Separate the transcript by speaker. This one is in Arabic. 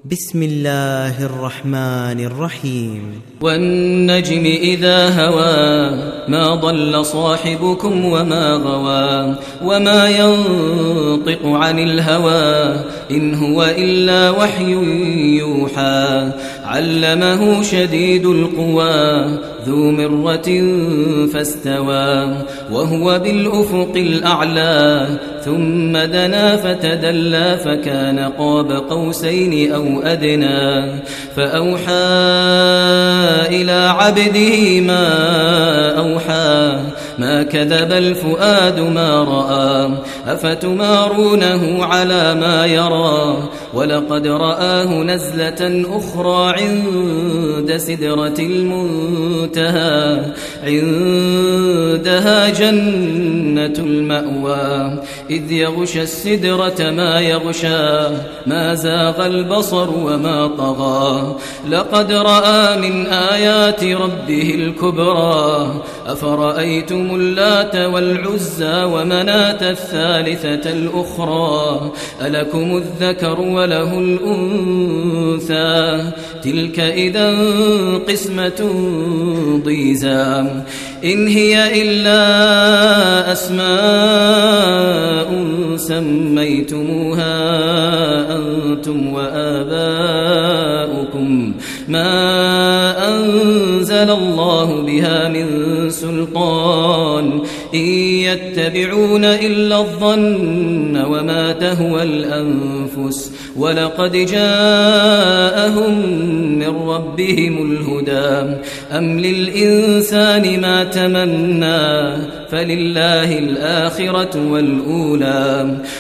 Speaker 1: بسم الله الرحمن الرحيم.
Speaker 2: والنجم إذا هوى ما ضل صاحبكم وما غوى وما ينطق عن الهوى إن هو إلا وحي يوحى علمه شديد القوى ذو مرة فاستوى وهو بالأفق الأعلى ثم دنا فتدلى فكان قاب قوسين أو أدنى فأوحى إلى عبده ما أوحى ما كذب الفؤاد ما رأى أفتمارونه على ما يرى ولقد رآه نزلة أخرى عند سدرة المنتهى عندها جنة المأوى إذ يغشى السدرة ما يغشى ما زاغ البصر وما طغى لقد رأى من آيات ربه الكبرى أفرأيتم اللات والعزى ومناة الثالثة الأخرى ألكم الذكر وله الأنثى تلك إذا قسمة ضيزى إن هي إلا أسماء سميتموها أنتم وآباؤكم ما أنزل الله بها من سلطان إن يتبعون إلا الظن وما تهوى الأنفس ولقد جاءهم من ربهم الهدى أم للإنسان ما تمنى فلله الآخرة والأولى